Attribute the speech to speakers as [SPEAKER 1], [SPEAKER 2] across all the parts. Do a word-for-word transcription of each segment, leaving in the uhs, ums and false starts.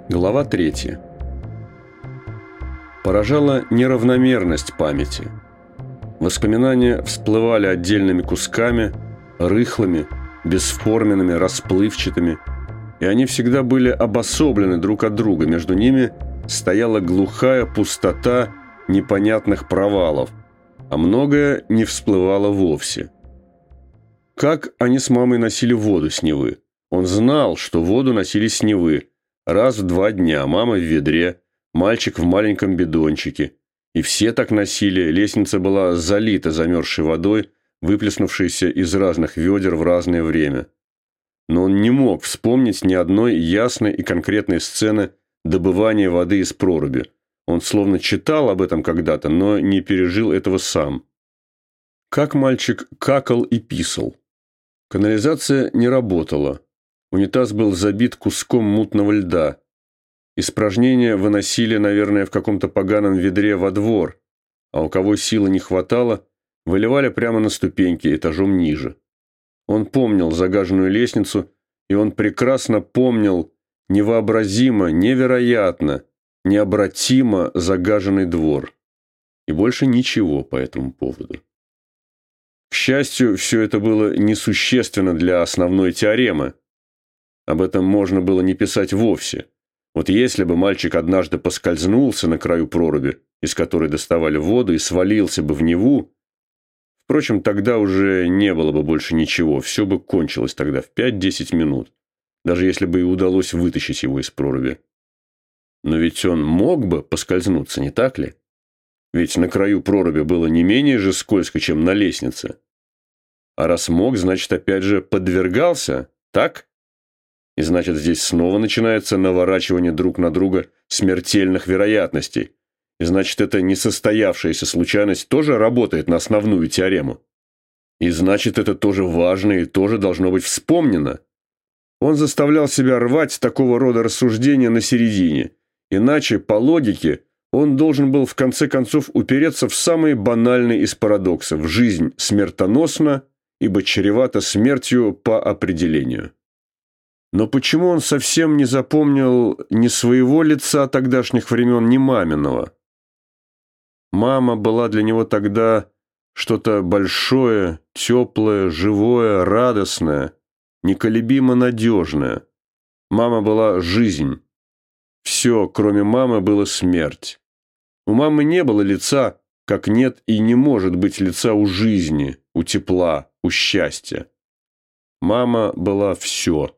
[SPEAKER 1] Глава третья. Поражала неравномерность памяти. Воспоминания всплывали отдельными кусками, рыхлыми, бесформенными, расплывчатыми, и они всегда были обособлены друг от друга. Между ними стояла глухая пустота непонятных провалов, а многое не всплывало вовсе. Как они с мамой носили воду с Невы? Он знал, что воду носили с Невы раз в два дня, мама в ведре, мальчик в маленьком бидончике. И все так носили, лестница была залита замерзшей водой, выплеснувшейся из разных ведер в разное время. Но он не мог вспомнить ни одной ясной и конкретной сцены добывания воды из проруби. Он словно читал об этом когда-то, но не пережил этого сам. Как мальчик какал и писал. Канализация не работала. Унитаз был забит куском мутного льда. Испражнения выносили, наверное, в каком-то поганом ведре во двор, а у кого силы не хватало, выливали прямо на ступеньки этажом ниже. Он помнил загаженную лестницу, и он прекрасно помнил невообразимо, невероятно, необратимо загаженный двор. И больше ничего по этому поводу. К счастью, все это было несущественно для основной теоремы. Об этом можно было не писать вовсе. Вот если бы мальчик однажды поскользнулся на краю проруби, из которой доставали воду, и свалился бы в Неву, впрочем, тогда уже не было бы больше ничего, все бы кончилось тогда в пять-десять минут, даже если бы и удалось вытащить его из проруби. Но ведь он мог бы поскользнуться, не так ли? Ведь на краю проруби было не менее же скользко, чем на лестнице. А раз мог, значит, опять же подвергался, так? И значит, здесь снова начинается наворачивание друг на друга смертельных вероятностей. И значит, эта несостоявшаяся случайность тоже работает на основную теорему. И значит, это тоже важно и тоже должно быть вспомнено. Он заставлял себя рвать такого рода рассуждения на середине. Иначе, по логике, он должен был в конце концов упереться в самый банальный из парадоксов. Жизнь смертоносна, ибо чревата смертью по определению. Но почему он совсем не запомнил ни своего лица тогдашних времен, ни маминого? Мама была для него тогда что-то большое, теплое, живое, радостное, неколебимо надежное. Мама была жизнь. Все, кроме мамы, было смерть. У мамы не было лица, как нет и не может быть лица у жизни, у тепла, у счастья. Мама была все.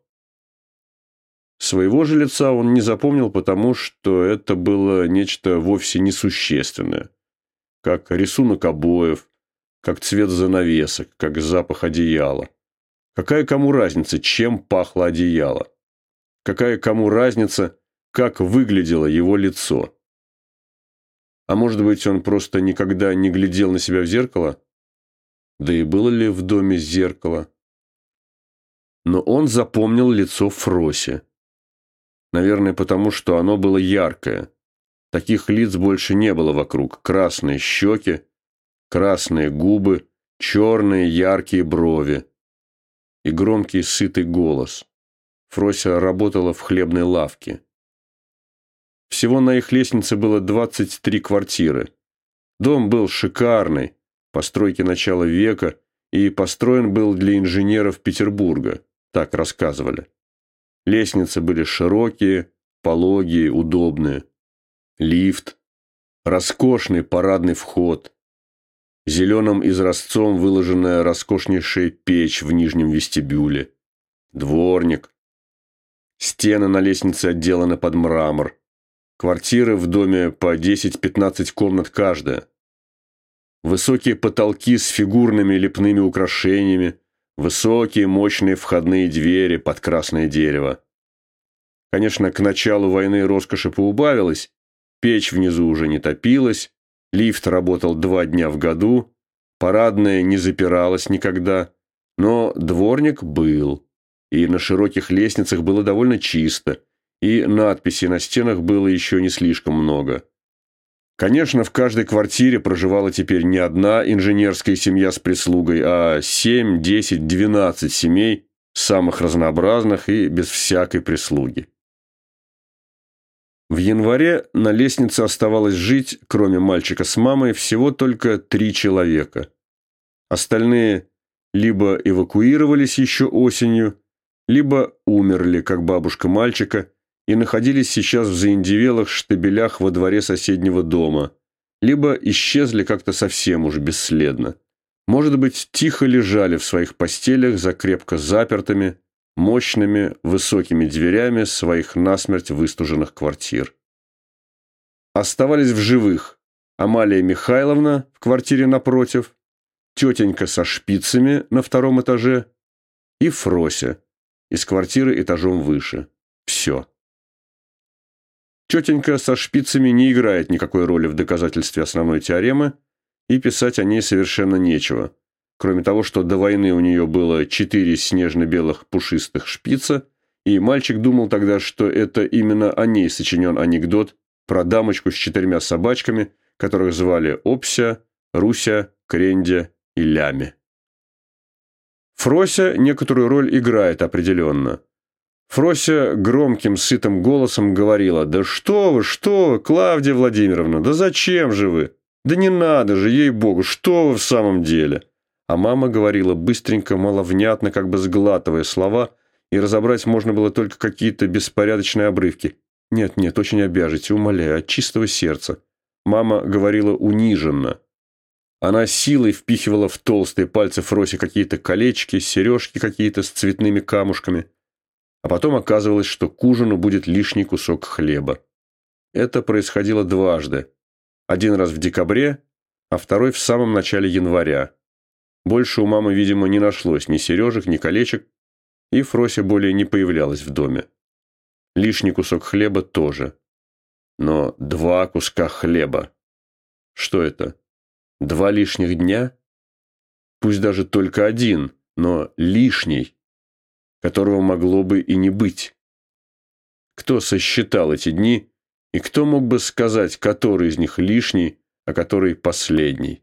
[SPEAKER 1] Своего же лица он не запомнил, потому что это было нечто вовсе несущественное. Как рисунок обоев, как цвет занавесок, как запах одеяла. Какая кому разница, чем пахло одеяло? Какая кому разница, как выглядело его лицо? А может быть, он просто никогда не глядел на себя в зеркало? Да и было ли в доме зеркало? Но он запомнил лицо Фроси. Наверное, потому что оно было яркое. Таких лиц больше не было вокруг. Красные щеки, красные губы, черные яркие брови и громкий сытый голос. Фрося работала в хлебной лавке. Всего на их лестнице было двадцать три квартиры. Дом был шикарный, постройки начала века, и построен был для инженеров Петербурга, так рассказывали. Лестницы были широкие, пологие, удобные. Лифт, роскошный парадный вход, зеленым изразцом выложенная роскошнейшая печь в нижнем вестибюле, дворник. Стены на лестнице отделаны под мрамор. Квартиры в доме по десять-пятнадцать комнат каждая. Высокие потолки с фигурными лепными украшениями, высокие мощные входные двери под красное дерево. Конечно, к началу войны роскоши поубавилось, печь внизу уже не топилась, лифт работал два дня в году, парадная не запиралась никогда, но дворник был, и на широких лестницах было довольно чисто, и надписей на стенах было еще не слишком много. Конечно, в каждой квартире проживала теперь не одна инженерская семья с прислугой, а семь, десять, двенадцать семей, самых разнообразных и без всякой прислуги. В январе на лестнице оставалось жить, кроме мальчика с мамой, всего только три человека. Остальные либо эвакуировались еще осенью, либо умерли, как бабушка мальчика, и находились сейчас в заиндевелых штабелях во дворе соседнего дома, либо исчезли как-то совсем уж бесследно. Может быть, тихо лежали в своих постелях за крепко запертыми, мощными, высокими дверями своих насмерть выстуженных квартир. Оставались в живых Амалия Михайловна в квартире напротив, тетенька со шпицами на втором этаже и Фрося из квартиры этажом выше. Все. Тетенька со шпицами не играет никакой роли в доказательстве основной теоремы, и писать о ней совершенно нечего, кроме того, что до войны у нее было четыре снежно-белых пушистых шпица, и мальчик думал тогда, что это именно о ней сочинен анекдот про дамочку с четырьмя собачками, которых звали Опся, Руся, Крендя и Лями. Фрося некоторую роль играет определенно. Фрося громким, сытым голосом говорила: «Да что вы, что вы, Клавдия Владимировна, да зачем же вы? Да не надо же, ей-богу, что вы в самом деле?» А мама говорила быстренько, маловнятно, как бы сглатывая слова, и разобрать можно было только какие-то беспорядочные обрывки. «Нет, нет, очень обяжете, умоляю, от чистого сердца». Мама говорила униженно. Она силой впихивала в толстые пальцы Фроси какие-то колечки, сережки какие-то с цветными камушками. А потом оказывалось, что к ужину будет лишний кусок хлеба. Это происходило дважды. Один раз в декабре, а второй в самом начале января. Больше у мамы, видимо, не нашлось ни сережек, ни колечек, и Фрося более не появлялась в доме. Лишний кусок хлеба тоже. Но два куска хлеба. Что это? Два лишних дня? Пусть даже только один, но лишний, которого могло бы и не быть. Кто сосчитал эти дни, и кто мог бы сказать, который из них лишний, а который последний?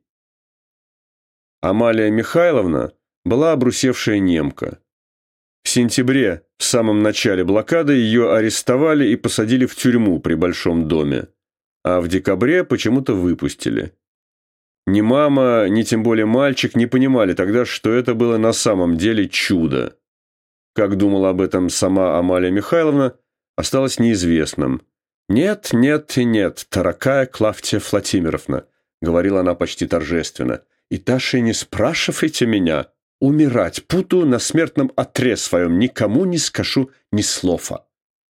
[SPEAKER 1] Амалия Михайловна была обрусевшая немка. В сентябре, в самом начале блокады, ее арестовали и посадили в тюрьму при Большом доме, а в декабре почему-то выпустили. Ни мама, ни тем более мальчик не понимали тогда, что это было на самом деле чудо. Как думала об этом сама Амалия Михайловна, осталось неизвестным. «Нет, нет и нет, дорогая Клавдия Владимировна», — говорила она почти торжественно, «и даже не спрашивайте меня. Умирать буду на смертном одре своем, никому не скажу ни слова».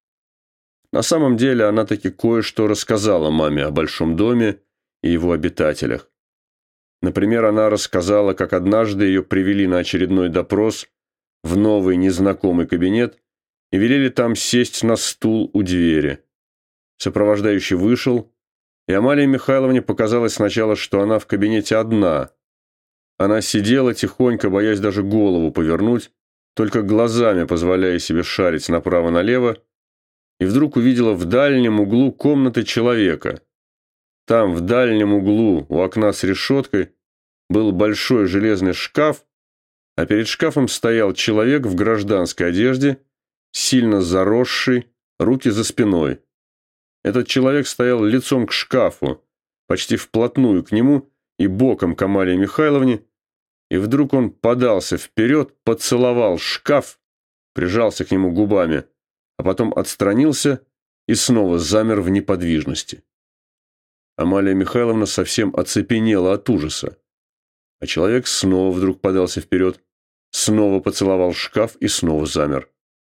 [SPEAKER 1] На самом деле она таки кое-что рассказала маме о Большом доме и его обитателях. Например, она рассказала, как однажды ее привели на очередной допрос в новый незнакомый кабинет и велели там сесть на стул у двери. Сопровождающий вышел, и Амалии Михайловне показалось сначала, что она в кабинете одна. Она сидела тихонько, боясь даже голову повернуть, только глазами позволяя себе шарить направо-налево, и вдруг увидела в дальнем углу комнаты человека. Там, в дальнем углу, у окна с решеткой, был большой железный шкаф, а перед шкафом стоял человек в гражданской одежде, сильно заросший, руки за спиной. Этот человек стоял лицом к шкафу, почти вплотную к нему и боком к Амалии Михайловне, и вдруг он подался вперед, поцеловал шкаф, прижался к нему губами, а потом отстранился и снова замер в неподвижности. Амалия Михайловна совсем оцепенела от ужаса. А человек снова вдруг подался вперед, снова поцеловал шкаф и снова замер.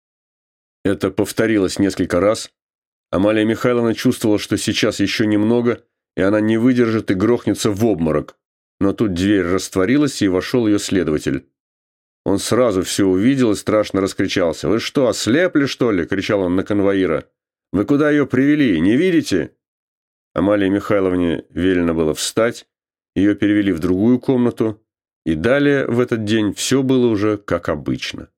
[SPEAKER 1] Это повторилось несколько раз. Амалия Михайловна чувствовала, что сейчас еще немного, и она не выдержит и грохнется в обморок. Но тут дверь растворилась, и вошел ее следователь. Он сразу все увидел и страшно раскричался. «Вы что, ослепли, что ли?» – кричал он на конвоира. «Вы куда ее привели? Не видите?» Амалии Михайловне велено было встать, ее перевели в другую комнату, и далее в этот день все было уже как обычно.